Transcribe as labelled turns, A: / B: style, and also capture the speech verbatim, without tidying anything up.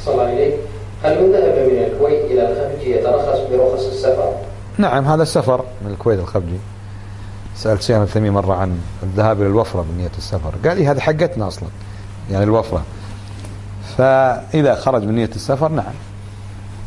A: صلى الله عليه، هل من ذهب من الكويت إلى الخفج يترخص برخص السفر؟
B: نعم، هذا السفر من الكويت الخفجي. سألت شيخ الثمين مرة عن الذهاب إلى الوفرة بنية السفر، قال لي هذه حقتنا أصلا، يعني الوفرة، فإذا خرج من نية السفر نعم.